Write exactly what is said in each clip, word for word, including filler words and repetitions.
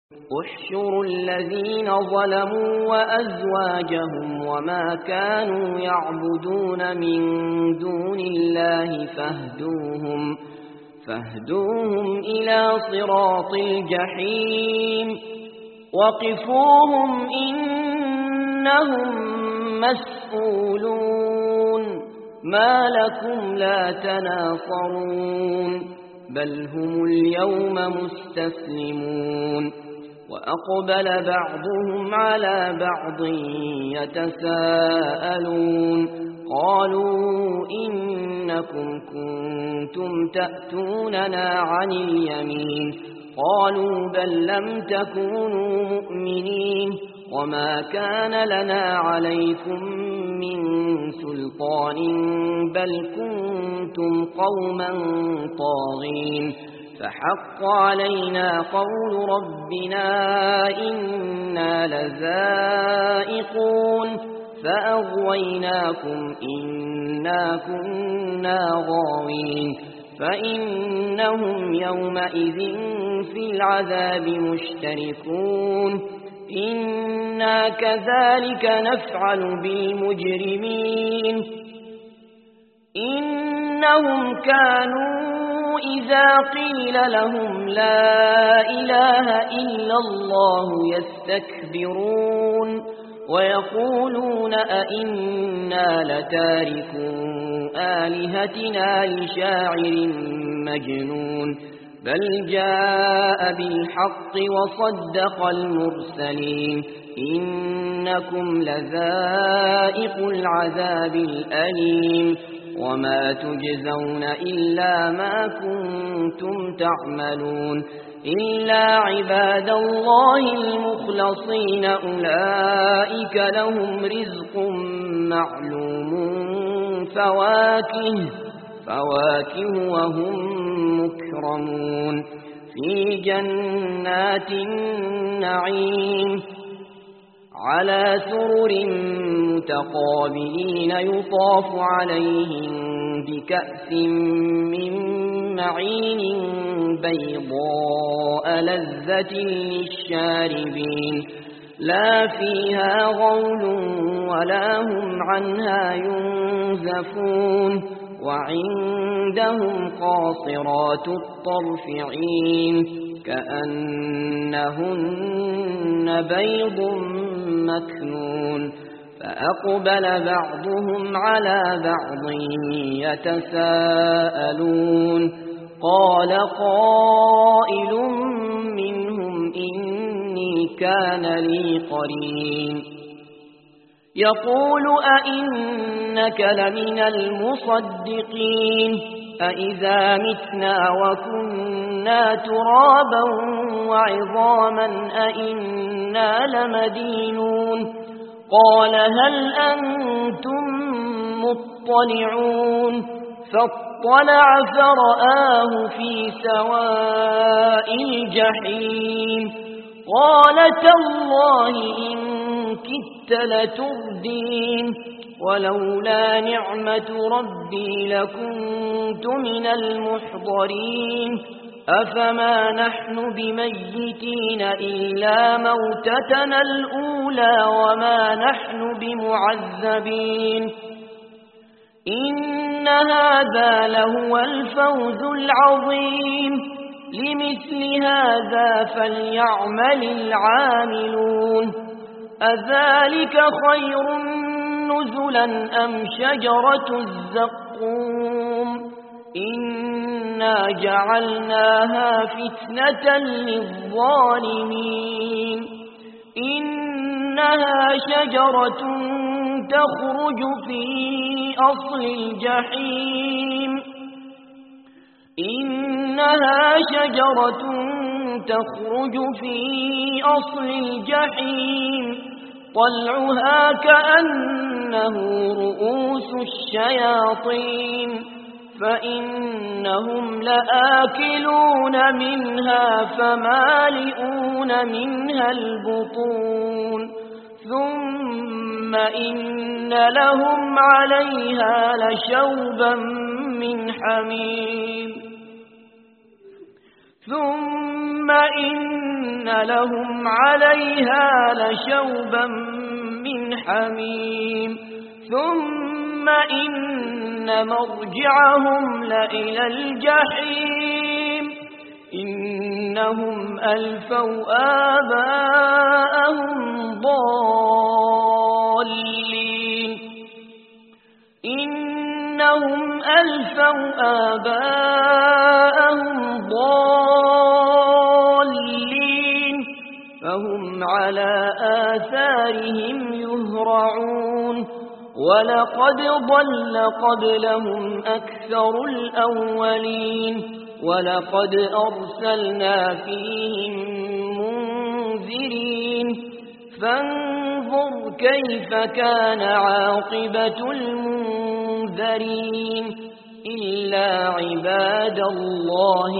احشروا الذين ظلموا وأزواجهم وما كانوا يعبدون من دون الله فاهدوهم, فاهدوهم إلى صراط الجحيم وقفوهم إنهم مسؤولون ما لكم لا تناصرون بل هم اليوم مستسلمون وأقبل بعضهم على بعض يتساءلون قالوا إنكم كنتم تأتوننا عن اليمين قالوا بل لم تكونوا مؤمنين وما كان لنا عليكم من سلطان بل كنتم قوما طاغين فحق علينا قول ربنا إنا لذائقون فأغويناكم إنا كنا غاوين فإنهم يومئذ في العذاب مشتركون إنا كذلك نفعل بالمجرمين إنهم كانوا إذا قيل لهم لا إله إلا الله يستكبرون ويقولون أئنا لتاركو آلهتنا لشاعر مجنون بل جاء بالحق وصدق المرسلين إنكم لذائق العذاب الأليم وما تجزون إلا ما كنتم تعملون إلا عباد الله المخلصين أولئك لهم رزق معلوم فواكه فواكه وهم مكرمون في جنات النعيم على سرر متقابلين يطاف عليهم بكأس من معين بيضاء لذة للشاربين لا فيها غول ولا هم عنها ينزفون وعندهم قاصرات الطرف عين كأنهن بيض مكنون فأقبل بعضهم على بعض يتساءلون قال قائل منهم إني كان لي قرين يقول أئنك لمن المصدقين أئذا متنا وكنا ترابا وعظاما أئنا لمدينون قال هل أنتم مطلعون فاطلع فرآه في سواء الجحيم قال تالله إن كدت لتردين ولولا نعمة ربي لكنت من المحضرين أفما نحن بميتين إلا موتتنا الأولى وما نحن بمعذبين إن هذا لهو الفوز العظيم لمثل هذا فليعمل العاملون أذلك خير نزلا أم شجرة الزقوم إنا جعلناها فتنة للظالمين إنها شجرة تخرج في أصل الجحيم إنها شجرة تخرج في أصل الجحيم طلعها كأنه رؤوس الشياطين فإنهم لآكلون منها فمالئون منها البطون ثم إن لهم عليها لشوبا من حميم ثم إن لهم عليها لشوبا من حميم ثم إن مرجعهم لإلى الجحيم إنهم ألفوا آباءهم ضالين إنهم ألفوا آباءهم ضالين فهم على آثارهم يهرعون ولقد ضل قبلهم أكثر الأولين ولقد أرسلنا فيهم منذرين فانظر كيف كان عاقبة المنذرين إلا عباد الله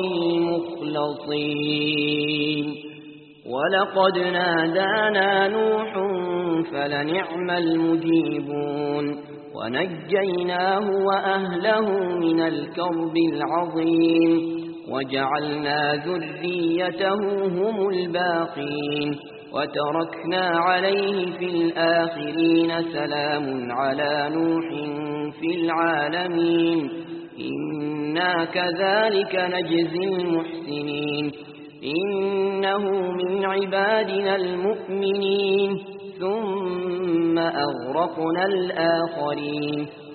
المخلصين ولقد نادانا نوح فلنعم المجيبون ونجيناه وأهله من الكرب العظيم وجعلنا ذريته هم الباقين وتركنا عليه في الآخرين سلام على نوح في العالمين إنا كذلك نجزي المحسنين إنه من عبادنا المؤمنين ثم أغرقنا الآخرين